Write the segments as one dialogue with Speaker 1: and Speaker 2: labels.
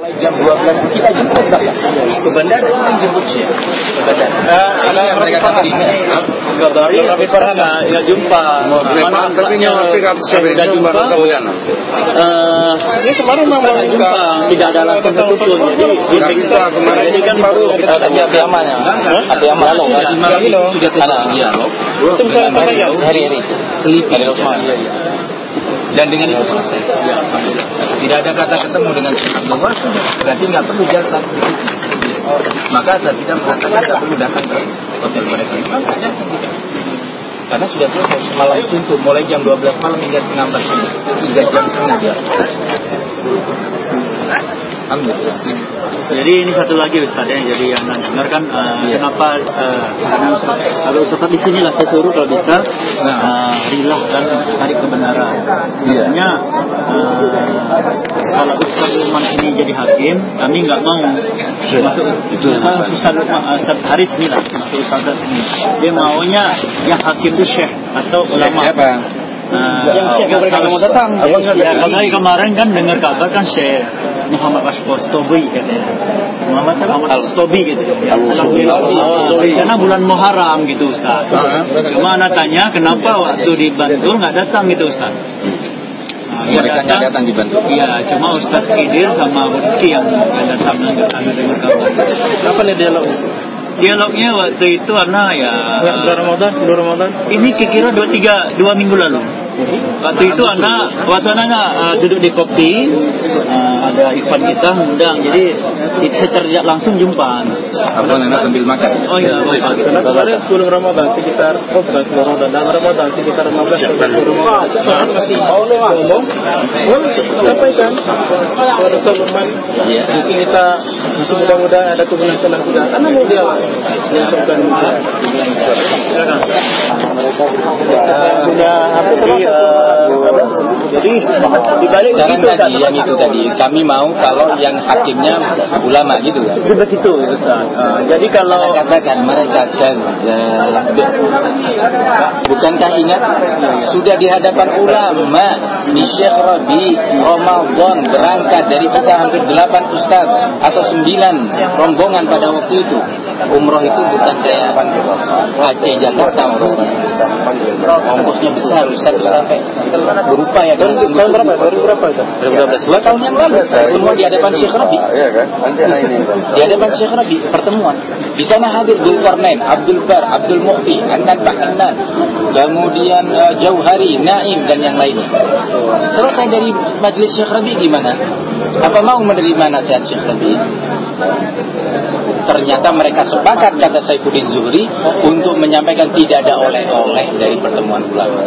Speaker 1: jam 12 kita jemput Bapak ke bandara, kita jemput Syekh ke bandara. Ada yang mereka sendiri
Speaker 2: kami pernah nggak jumpa. Mana nggak jumpa? Ini kemarin memang jumpa, tidak ada alasan tertutup. Jadi kan baru kita
Speaker 1: hati amannya. Hati aman loh. Sudah dialog. Itu hari-hari Selipi dan dengan itu selesai. Tidak ada kata ketemu dengan Syekh Abdullah, berarti nggak perlu jasa. Maka saya tidak mengatakan nggak perlu datang ke hotel mereka. Karena sudah selesai semalam suntuk, mulai jam 12 malam hingga setengah 4 hingga jam setengah jam. Alhamdulillah.
Speaker 2: Jadi ini satu lagi Ustaz ya, jadi yang dengar kan kenapa kalau Ustaz di sini lah saya suruh kalau bisa rilah dan cari kebenaran. Makanya kalau Ustaz Lukman ini jadi hakim, kami nggak mau masuk Ustaz Haris ini lah, masuk Ustaz ini. Dia maunya yang hakim itu syekh atau ulama. Siapa? Yang mereka mau datang. Karena kemarin kan dengar kabar kan Syekh Muhammad Stobi katanya. Muhammad Stobi gitu. Karena bulan Muharram gitu Ustaz. Cuma anak tanya kenapa waktu di Bantul nggak datang gitu Ustaz.
Speaker 1: Mereka nggak datang di Bantul.
Speaker 2: Iya, cuma Ustaz Khidir sama Rizki yang datang nggak ada dengar kabar.
Speaker 3: Kapan ya dialog?
Speaker 2: Dialognya waktu itu karena ya
Speaker 3: sebelum Ramadan.
Speaker 2: Ini kira-kira 2 minggu lalu. Waktu itu waktu anak duduk di kopi, ada Ivan kita ngundang, jadi saya langsung jumpa.
Speaker 1: Apa anak sambil makan?
Speaker 2: Oh iya,
Speaker 3: karena kemarin sebelum Ramadan sekitar dan Ramadan sekitar 15 sebelum Ramadan. Ngomong, sampaikan kepada teman-teman. Mungkin kita mudah-mudahan ada keberhasilan juga. Karena mau dialog. Punya apa jadi dibalik
Speaker 1: itu yang itu tadi kami mau kalau yang hakimnya ulama gitu kan.
Speaker 3: Begitu Ustaz. Jadi kalau
Speaker 1: katakan mereka kan bukankah ingat sudah di hadapan ulama di Syekh Rabi Ramadan berangkat dari kita hampir 8 ustaz atau 9 rombongan pada waktu itu. Umroh itu bukan kayak Aceh Jakarta ongkosnya besar Ustaz sampai berupaya dan
Speaker 3: tahun berapa itu?
Speaker 1: 2 tahun yang lalu semua di hadapan Syekh Rabi. Iya kan? Di hadapan Syekh Rabi pertemuan. Di sana hadir Dzulkarnain, Abdul Bar, Abdul Mukhti, Annan Bahanan, kemudian Jauhari, Naim dan yang lainnya. Selesai dari majelis Syekh Rabi gimana? Apa mau menerima nasihat Syekh Rabi? Ternyata mereka sepakat kata Saifuddin Zuhri untuk menyampaikan tidak ada oleh-oleh dari pertemuan ulama.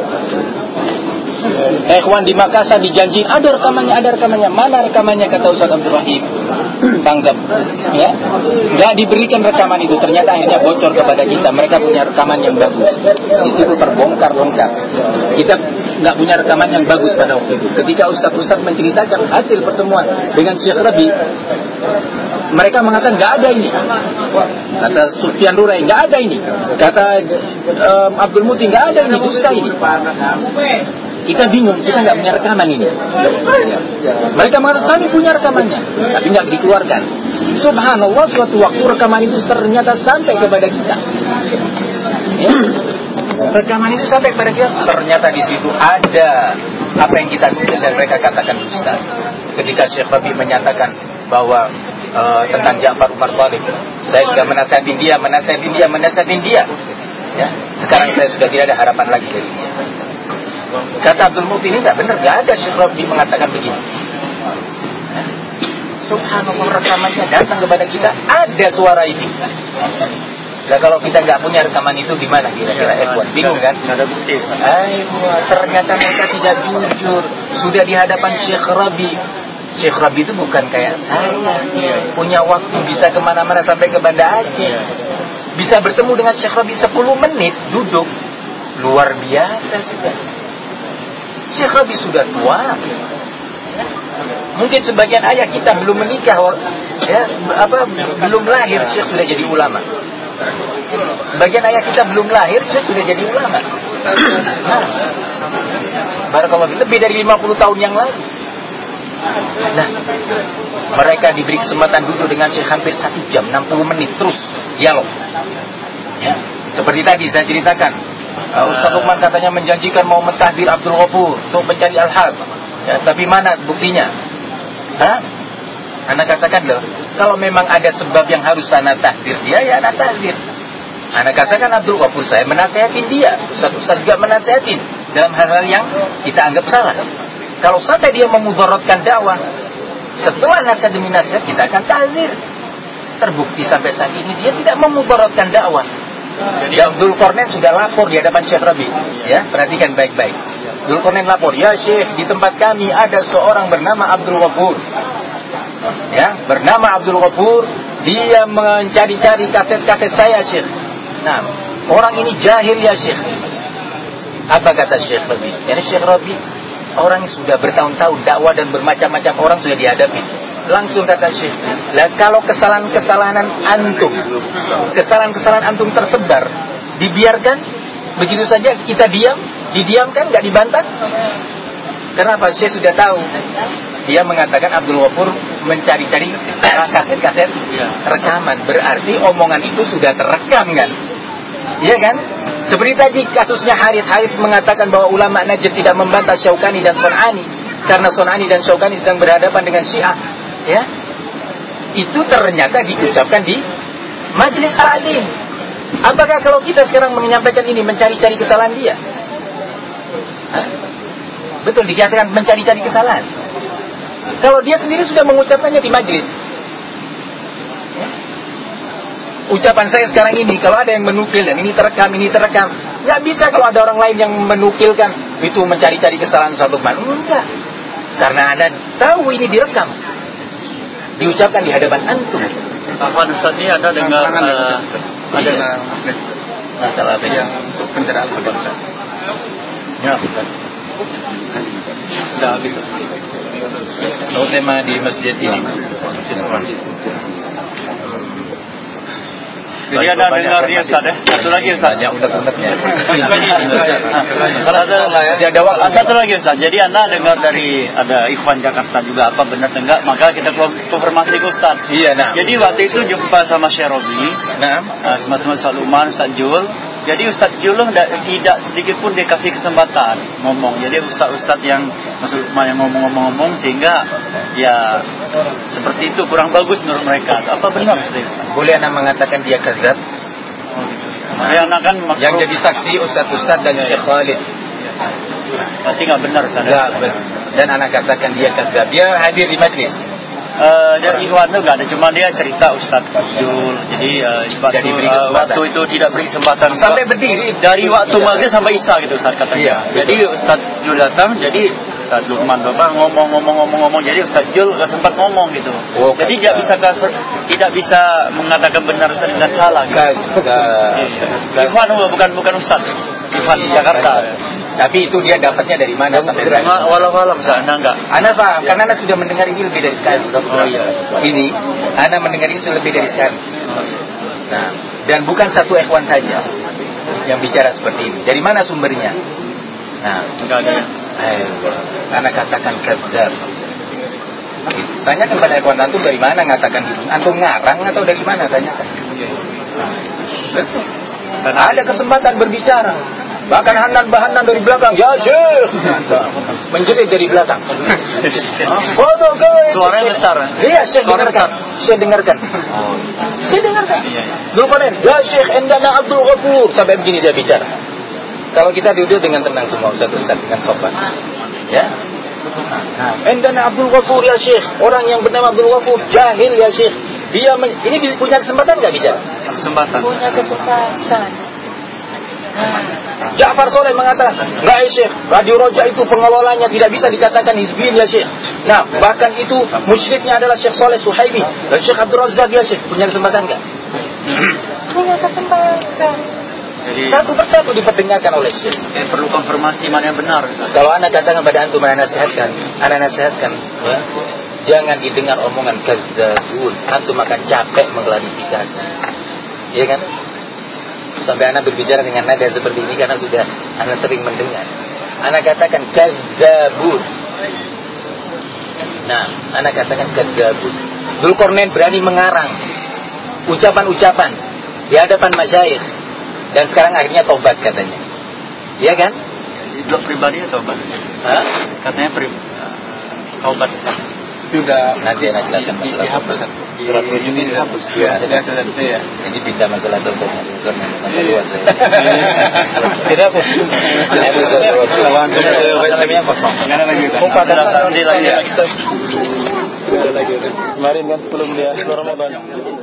Speaker 1: Ikhwan di Makassar dijanji ada rekamannya. Mana rekamannya kata Ustaz Abdul Rahim Tanggap ya, nggak diberikan rekaman itu. Ternyata akhirnya bocor kepada kita. Mereka punya rekaman yang bagus. Di situ terbongkar lengkap. Kita nggak punya rekaman yang bagus pada waktu itu. Ketika Ustaz menceritakan hasil pertemuan dengan Syekh Rabi, mereka mengatakan nggak ada ini. Kata Sufyan Rurai nggak ada ini. Kata Abdul Muti nggak ada ini. Dusta ini. Kita bingung, kita nggak punya rekaman ini. Mereka mengatakan kami punya rekamannya, tapi nggak dikeluarkan. Subhanallah, suatu waktu rekaman itu ternyata sampai kepada kita. Ya. Rekaman itu sampai kepada kita. Ternyata di situ ada apa yang kita tulis dan mereka katakan dusta. Ketika Syekh Rabi menyatakan bahwa tentang Ja'far Umar Thalib, saya sudah menasehatin dia. Ya. Sekarang saya sudah tidak ada harapan lagi dari dia. Kata Abdul Muti ini tidak benar, tidak ada Syekh Rabi mengatakan begini. Subhanallah, rekamannya datang kepada kita, ada suara ini. Nah, kalau kita nggak punya rekaman itu gimana kira-kira? Bingung kan?
Speaker 3: Ada bukti.
Speaker 1: Ternyata mereka tidak jujur. Sudah di hadapan Syekh Rabi. Syekh Rabi itu bukan kayak saya, punya waktu bisa kemana-mana sampai ke Banda Aceh. Bisa bertemu dengan Syekh Rabi 10 menit duduk, luar biasa sudah. Syekh Rabi sudah tua. Ya. Mungkin sebagian ayah kita belum menikah, ya, belum lahir Syekh sudah jadi ulama. Sebagian ayah kita belum lahir Syekh sudah jadi ulama. Nah, barakallahu lebih dari 50 tahun yang lalu. Nah, mereka diberi kesempatan duduk dengan Syekh hampir 1 jam, 60 menit terus dialog. Ya, seperti tadi saya ceritakan, Ustaz Lukman katanya menjanjikan mau mentahdir Abdul Ghafur untuk mencari al-haq. Ya, tapi mana buktinya? Ana katakan loh, kalau memang ada sebab yang harus ana tahdir dia, ya ana tahdir. Ana katakan Abdul Ghafur saya menasehatin dia, Ustaz juga menasehatin dalam hal-hal yang kita anggap salah. Kalau sampai dia memudaratkan dakwah, setelah nasihat demi nasihat kita akan tahdir. Terbukti sampai saat ini dia tidak memudaratkan dakwah. Jadi Dzulqarnain sudah lapor di hadapan Syekh Rabi. Ya, perhatikan baik-baik. Dzulqarnain lapor, ya Syekh, di tempat kami ada seorang bernama Abdul Ghafur. Ya, bernama Abdul Ghafur, dia mencari-cari kaset-kaset saya, Syekh. Nah, orang ini jahil ya, Syekh. Apa kata Syekh Rabi? Yani Syekh Rabi, orang yang sudah bertahun-tahun dakwah dan bermacam-macam orang sudah dihadapi. Langsung kata Syekh, lah kalau kesalahan-kesalahan antum tersebar, dibiarkan begitu saja, kita didiamkan, nggak dibantah. Kenapa? Syekh sudah tahu. Dia mengatakan Abdul Ghafur mencari-cari kaset-kaset rekaman, berarti omongan itu sudah terekam kan? Iya kan? Seperti tadi kasusnya Haris mengatakan bahwa ulama Najd tidak membantah Syaukani dan Sun'ani karena Sun'ani dan Syaukani sedang berhadapan dengan Syiah. Ya, itu ternyata diucapkan di majelis alim. Apakah kalau kita sekarang menyampaikan ini mencari-cari kesalahan dia? Betul, dikatakan mencari-cari kesalahan. Kalau dia sendiri sudah mengucapkannya di majelis. Ya. Ucapan saya sekarang ini, kalau ada yang menukil dan ini terekam, nggak bisa kalau ada orang lain yang menukilkan itu mencari-cari kesalahan satu man. Enggak, karena Anda tahu ini direkam, diucapkan di hadapan antum.
Speaker 2: Pak Ustaz ini ada dengar
Speaker 1: ada masalah apa yang untuk pencerahan bangsa. Ya, sudah habis. Oh, tema di masjid ini.
Speaker 2: Jadi ada dengar dia Ustaz ya. Satu lagi Ustaz.
Speaker 1: Ya, unek-uneknya.
Speaker 2: Satu lagi Ustaz. Jadi Anda dengar dari ada Ikhwan Jakarta juga, apa benar enggak? Maka kita konfirmasi ke Ustaz.
Speaker 1: Iya, nah.
Speaker 2: Jadi waktu itu jumpa sama Syekh Robi. Nah, sama-sama Ustaz Lukman, Ustaz Jul. Jadi Ustaz Jul tidak sedikit pun dikasih kesempatan ngomong. Jadi Ustaz yang Mas Lukman yang ngomong sehingga ya seperti itu kurang bagus menurut mereka. Apa benar Ustaz?
Speaker 1: Boleh Anda mengatakan dia kadzab? Yang jadi saksi Ustaz dan Syekh Khalid.
Speaker 2: Berarti nggak benar Ustaz.
Speaker 1: Dan anak katakan dia kadzab. Dia hadir di majlis.
Speaker 2: Dia Ikhwan itu nggak ada, cuma dia cerita Ustaz Jul. Jadi waktu itu tidak beri kesempatan
Speaker 1: sampai berdiri
Speaker 2: dari waktu maghrib sampai isya gitu Ustaz katanya. Jadi Ustaz Jul datang, jadi Ustaz Lukman Bapak ngomong, jadi Ustaz Jul nggak sempat ngomong gitu. Jadi tidak bisa mengatakan benar dan salah. Ikhwan bukan Ustaz. Ikhwan Jakarta.
Speaker 1: Tapi itu dia dapatnya dari mana sampai berani?
Speaker 2: Walau Anda enggak.
Speaker 1: Anda paham, karena Anda sudah mendengar ini lebih dari sekali.
Speaker 2: Oh iya.
Speaker 1: Ini Anda mendengar ini sudah lebih dari sekali. Nah, dan bukan satu ikhwan saja yang bicara seperti ini. Dari mana sumbernya? Nah,
Speaker 2: enggak ada.
Speaker 1: Anda katakan kadzab. Tanyakan pada ikhwan antum dari mana ngatakan gitu. Antum ngarang atau dari mana, tanyakan. Nah, ada kesempatan berbicara. Bahkan Hanan dari belakang, ya Syekh, menjerit dari belakang.
Speaker 2: Suaranya besar.
Speaker 1: Iya, Syekh dengarkan. Syekh dengarkan. Dzulqarnain, ya Syekh, endana Abdul Ghafur, sampai begini dia bicara. Kalau kita duduk dengan tenang semua, Ustaz dengan sopan. Ya. Nah, endana Abdul Ghafur ya Syekh, orang yang bernama Abdul Ghafur jahil ya Syekh. Ini punya kesempatan nggak bicara? Punya kesempatan. Ja'far Soleh mengatakan, enggak ya Syekh, Radio Roja itu pengelolanya tidak bisa dikatakan hizbiyin ya Syekh. Nah, bahkan itu musyrifnya adalah Syekh Soleh Suhaimi dan Syekh Abdul Razak ya Syekh. Punya kesempatan enggak? Punya kesempatan. Jadi, satu persatu diperdengarkan oleh Syekh.
Speaker 2: Perlu konfirmasi mana yang benar.
Speaker 1: Kalau Anda katakan pada antum, Anda nasihatkan ya, jangan didengar omongan kadzabun. Antum akan capek mengklarifikasi. Iya kan? Sampai anak berbicara dengan nada seperti ini karena sudah anak sering mendengar. Anak katakan kadzabun. Nah, anak katakan kadzabun. Dzulqarnain berani mengarang ucapan-ucapan di hadapan masyayikh dan sekarang akhirnya tobat katanya. Iya kan?
Speaker 2: Itu pribadi atau tobat?
Speaker 1: Hah?
Speaker 2: Katanya tobat.
Speaker 3: Sudah
Speaker 1: Nanti anak jelaskan masalah
Speaker 3: dihapus.
Speaker 1: surat rujuk ini
Speaker 3: dihapus.
Speaker 1: Ya.
Speaker 3: Iya.
Speaker 1: Jadi pindah masalah tobatnya Dzulqarnain luas ya.
Speaker 3: Tidak apa.
Speaker 1: Masalahnya kosong.
Speaker 3: Kemarin kan sebelum dia Ramadan.